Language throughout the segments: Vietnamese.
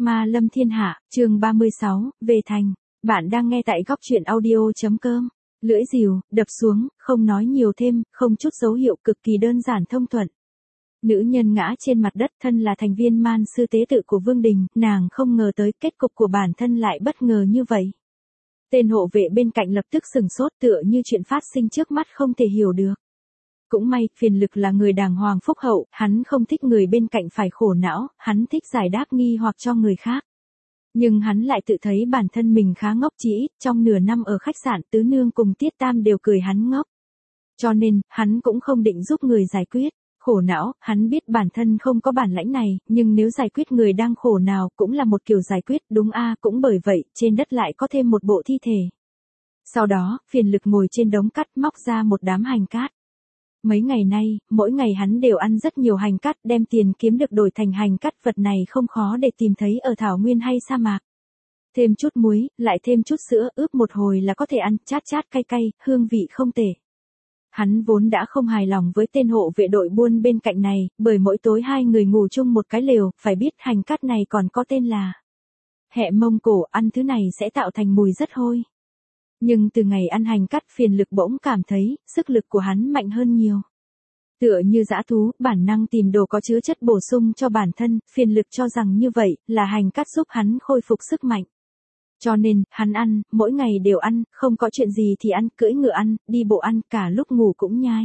Ma lâm thiên hạ, chương 36, về thành. Bạn đang nghe tại góc truyện audio.com. Lưỡi rìu, đập xuống, không nói nhiều thêm, không chút dấu hiệu, cực kỳ đơn giản thông thuận. Nữ nhân ngã trên mặt đất, thân là thành viên man sư tế tự của Vương Đình, nàng không ngờ tới kết cục của bản thân lại bất ngờ như vậy. Tên hộ vệ bên cạnh lập tức sửng sốt, tựa như chuyện phát sinh trước mắt không thể hiểu được. Cũng may, Phiền Lực là người đàng hoàng phúc hậu, hắn không thích người bên cạnh phải khổ não, hắn thích giải đáp nghi hoặc cho người khác. Nhưng hắn lại tự thấy bản thân mình khá ngốc, chỉ ít trong nửa năm ở khách sạn Tứ Nương cùng Tiết Tam đều cười hắn ngốc. Cho nên, hắn cũng không định giúp người giải quyết. Khổ não, hắn biết bản thân không có bản lãnh này, nhưng nếu giải quyết người đang khổ nào cũng là một kiểu giải quyết, đúng a, cũng bởi vậy, trên đất lại có thêm một bộ thi thể. Sau đó, Phiền Lực ngồi trên đống cát móc ra một đám hành cát. Mấy ngày nay, mỗi ngày hắn đều ăn rất nhiều hành cát, đem tiền kiếm được đổi thành hành cát, vật này không khó để tìm thấy ở thảo nguyên hay sa mạc. Thêm chút muối, lại thêm chút sữa, ướp một hồi là có thể ăn, chát chát cay cay, hương vị không tệ. Hắn vốn đã không hài lòng với tên hộ vệ đội buôn bên cạnh này, bởi mỗi tối hai người ngủ chung một cái lều, phải biết hành cát này còn có tên là hẹ Mông Cổ, ăn thứ này sẽ tạo thành mùi rất hôi. Nhưng từ ngày ăn hành cát, Phiền Lực bỗng cảm thấy, sức lực của hắn mạnh hơn nhiều. Tựa như dã thú, bản năng tìm đồ có chứa chất bổ sung cho bản thân, Phiền Lực cho rằng như vậy, là hành cát giúp hắn khôi phục sức mạnh. Cho nên, hắn ăn, mỗi ngày đều ăn, không có chuyện gì thì ăn, cưỡi ngựa ăn, đi bộ ăn, cả lúc ngủ cũng nhai.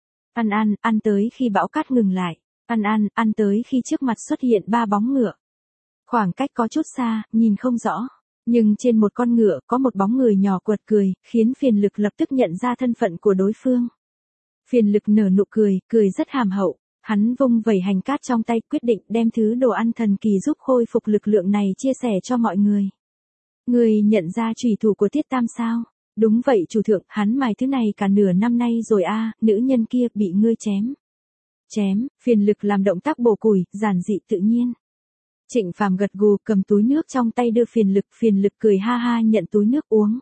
Ăn tới khi bão cát ngừng lại. Ăn tới khi trước mặt xuất hiện ba bóng ngựa. Khoảng cách có chút xa, nhìn không rõ. Nhưng trên một con ngựa có một bóng người nhỏ quật cười, khiến Phiền Lực lập tức nhận ra thân phận của đối phương. Phiền Lực nở nụ cười, cười rất hàm hậu. Hắn vung vẩy hành cát trong tay, quyết định đem thứ đồ ăn thần kỳ giúp khôi phục lực lượng này chia sẻ cho mọi người. Người nhận ra chủy thủ của Tiết Tam sao? Đúng vậy chủ thượng, hắn mài thứ này cả nửa năm nay rồi a, nữ nhân kia bị ngươi chém. Chém, Phiền Lực làm động tác bổ củi, giản dị tự nhiên. Trịnh Phàm gật gù, cầm túi nước trong tay đưa Phiền Lực cười ha ha nhận túi nước uống.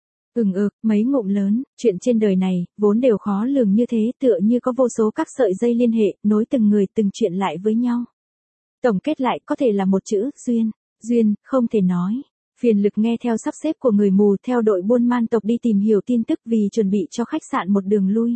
Mấy ngụm lớn, chuyện trên đời này, vốn đều khó lường như thế, tựa như có vô số các sợi dây liên hệ, nối từng người từng chuyện lại với nhau. Tổng kết lại có thể là một chữ, duyên, không thể nói. Phiền Lực nghe theo sắp xếp của người mù theo đội buôn man tộc đi tìm hiểu tin tức vì chuẩn bị cho khách sạn một đường lui.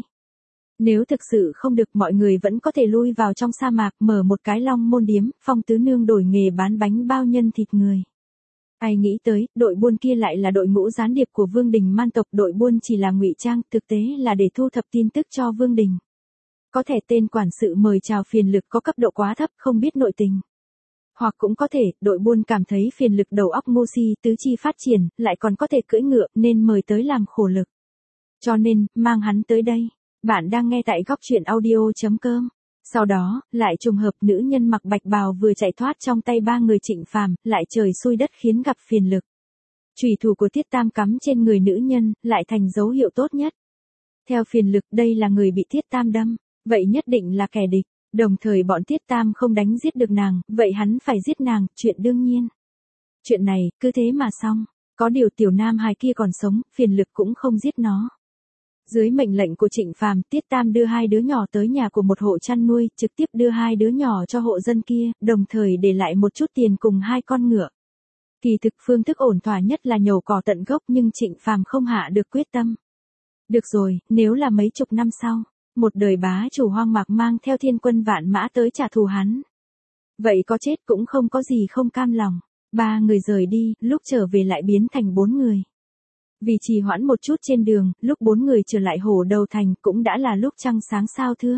Nếu thực sự không được mọi người vẫn có thể lui vào trong sa mạc mở một cái Long Môn điếm, Phong Tứ Nương đổi nghề bán bánh bao nhân thịt người. Ai nghĩ tới, đội buôn kia lại là đội ngũ gián điệp của Vương Đình man tộc, đội buôn chỉ là ngụy trang, thực tế là để thu thập tin tức cho Vương Đình. Có thể tên quản sự mời chào Phiền Lực có cấp độ quá thấp, không biết nội tình. Hoặc cũng có thể, đội buôn cảm thấy Phiền Lực đầu óc ngu si, tứ chi phát triển, lại còn có thể cưỡi ngựa, nên mời tới làm khổ lực. Cho nên, mang hắn tới đây. Bạn đang nghe tại góc truyện audio.com. Sau đó, lại trùng hợp nữ nhân mặc bạch bào vừa chạy thoát trong tay ba người Trịnh Phàm, lại trời xui đất khiến gặp Phiền Lực. Chủy thủ của Tiết Tam cắm trên người nữ nhân, lại thành dấu hiệu tốt nhất. Theo Phiền Lực, đây là người bị Tiết Tam đâm, vậy nhất định là kẻ địch. Đồng thời bọn Tiết Tam không đánh giết được nàng, vậy hắn phải giết nàng, chuyện đương nhiên. Chuyện này, cứ thế mà xong. Có điều tiểu nam hài kia còn sống, Phiền Lực cũng không giết nó. Dưới mệnh lệnh của Trịnh Phàm, Tiết Tam đưa hai đứa nhỏ tới nhà của một hộ chăn nuôi, trực tiếp đưa hai đứa nhỏ cho hộ dân kia, đồng thời để lại một chút tiền cùng hai con ngựa. Kỳ thực phương thức ổn thỏa nhất là nhổ cỏ tận gốc, nhưng Trịnh Phàm không hạ được quyết tâm. Được rồi, nếu là mấy chục năm sau, một đời bá chủ hoang mạc mang theo thiên quân vạn mã tới trả thù hắn. Vậy có chết cũng không có gì không cam lòng. Ba người rời đi, lúc trở về lại biến thành 4 người. Vì trì hoãn một chút trên đường, lúc 4 người trở lại Hổ Đầu Thành cũng đã là lúc trăng sáng sao thưa.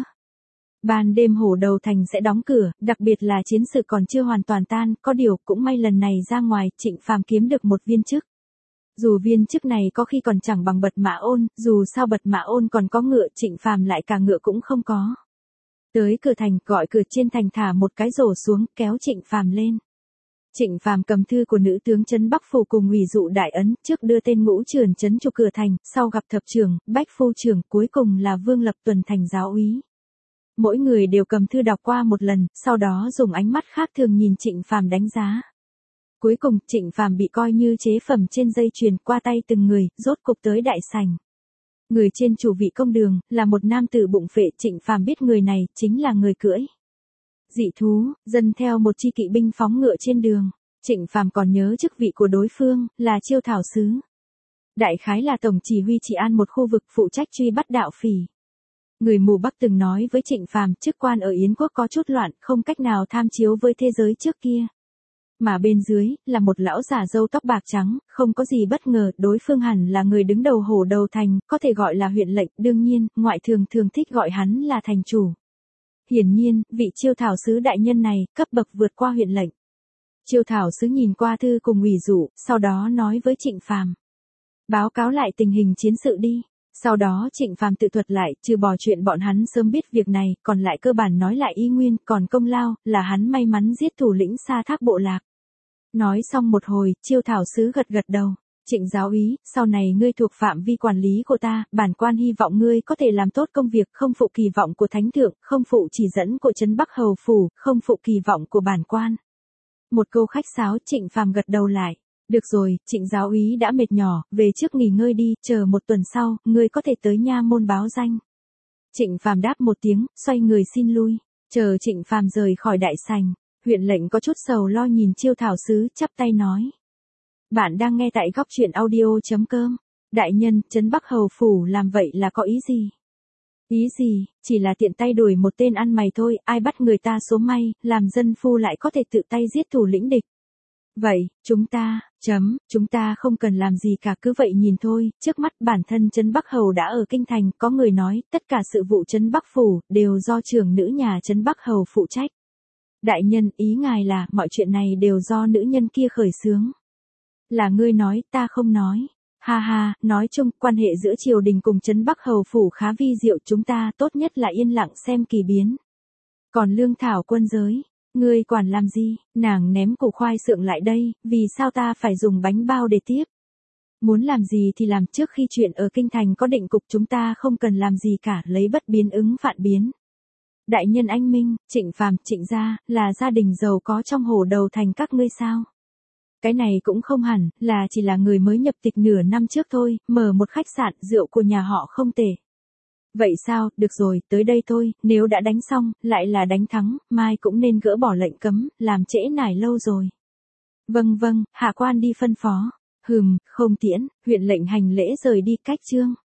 Ban đêm Hổ Đầu Thành sẽ đóng cửa, đặc biệt là chiến sự còn chưa hoàn toàn tan, có điều cũng may lần này ra ngoài, Trịnh Phàm kiếm được một viên chức. Dù viên chức này có khi còn chẳng bằng Bật Mã Ôn, dù sao Bật Mã Ôn còn có ngựa, Trịnh Phàm lại cả ngựa cũng không có. Tới cửa thành, gọi cửa trên thành thả một cái rổ xuống, kéo Trịnh Phàm lên. Trịnh Phàm cầm thư của nữ tướng trấn Bắc Phủ cùng ủy dụ đại ấn, trước đưa tên Ngũ Trưởng trấn chủ cửa thành, sau gặp thập trưởng, bách phu trưởng, cuối cùng là Vương Lập Tuần thành giáo úy. Mỗi người đều cầm thư đọc qua một lần, sau đó dùng ánh mắt khác thường nhìn Trịnh Phàm đánh giá. Cuối cùng, Trịnh Phàm bị coi như chế phẩm trên dây chuyền, qua tay từng người, rốt cục tới đại sảnh. Người trên chủ vị công đường, là một nam tử bụng phệ, Trịnh Phàm biết người này, chính là người cưỡi dị thú, dân theo một chi kỵ binh phóng ngựa trên đường. Trịnh Phàm còn nhớ chức vị của đối phương, là chiêu thảo sứ. Đại khái là tổng chỉ huy trị an một khu vực phụ trách truy bắt đạo phỉ. Người mù Bắc từng nói với Trịnh Phàm chức quan ở Yến quốc có chút loạn, không cách nào tham chiếu với thế giới trước kia. Mà bên dưới, là một lão già râu tóc bạc trắng, không có gì bất ngờ, đối phương hẳn là người đứng đầu Hổ Đầu Thành, có thể gọi là huyện lệnh, đương nhiên, ngoại thường thường thích gọi hắn là thành chủ. Hiển nhiên, vị chiêu thảo sứ đại nhân này, cấp bậc vượt qua huyện lệnh. Chiêu thảo sứ nhìn qua thư cùng ủy dụ, sau đó nói với Trịnh Phàm. Báo cáo lại tình hình chiến sự đi. Sau đó Trịnh Phàm tự thuật lại, trừ bỏ chuyện bọn hắn sớm biết việc này, còn lại cơ bản nói lại y nguyên, còn công lao, là hắn may mắn giết thủ lĩnh Sa Thác bộ lạc. Nói xong một hồi, chiêu thảo sứ gật gật đầu. Trịnh giáo úy, sau này ngươi thuộc phạm vi quản lý của ta, bản quan hy vọng ngươi có thể làm tốt công việc, không phụ kỳ vọng của thánh thượng, không phụ chỉ dẫn của trấn Bắc Hầu phủ, không phụ kỳ vọng của bản quan. Một câu khách sáo, Trịnh Phàm gật đầu lại. Được rồi, Trịnh giáo úy đã mệt nhỏ, về trước nghỉ ngơi đi, chờ một tuần sau, ngươi có thể tới nha môn báo danh. Trịnh Phàm đáp một tiếng, xoay người xin lui. Chờ Trịnh Phàm rời khỏi đại sảnh, huyện lệnh có chút sầu lo nhìn chiêu thảo sứ, chắp tay nói. Bạn đang nghe tại góc truyện audio.com. Đại nhân, trấn Bắc Hầu phủ làm vậy là có ý gì? Ý gì, chỉ là tiện tay đuổi một tên ăn mày thôi, ai bắt người ta số may, làm dân phu lại có thể tự tay giết thủ lĩnh địch. Vậy, chúng ta không cần làm gì cả, cứ vậy nhìn thôi, trước mắt bản thân trấn Bắc Hầu đã ở kinh thành, có người nói, tất cả sự vụ trấn Bắc phủ, đều do trưởng nữ nhà trấn Bắc Hầu phụ trách. Đại nhân, ý ngài là, mọi chuyện này đều do nữ nhân kia khởi xướng. Là ngươi nói, ta không nói. Ha ha, nói chung, quan hệ giữa triều đình cùng trấn Bắc Hầu phủ khá vi diệu, chúng ta tốt nhất là yên lặng xem kỳ biến. Còn lương thảo quân giới, ngươi quản làm gì? Nàng ném củ khoai sượng lại đây, vì sao ta phải dùng bánh bao để tiếp? Muốn làm gì thì làm, trước khi chuyện ở kinh thành có định cục, chúng ta không cần làm gì cả, lấy bất biến ứng vạn biến. Đại nhân anh minh, Trịnh Phàm, Trịnh gia, là gia đình giàu có trong Hổ Đầu Thành các ngươi sao? Cái này cũng không hẳn, là chỉ là người mới nhập tịch nửa năm trước thôi, mở một khách sạn, rượu của nhà họ không tệ. Vậy sao, được rồi, tới đây thôi, nếu đã đánh xong, lại là đánh thắng, mai cũng nên gỡ bỏ lệnh cấm, làm trễ nải lâu rồi. Vâng, hạ quan đi phân phó. Không tiễn, huyện lệnh hành lễ rời đi cách trương.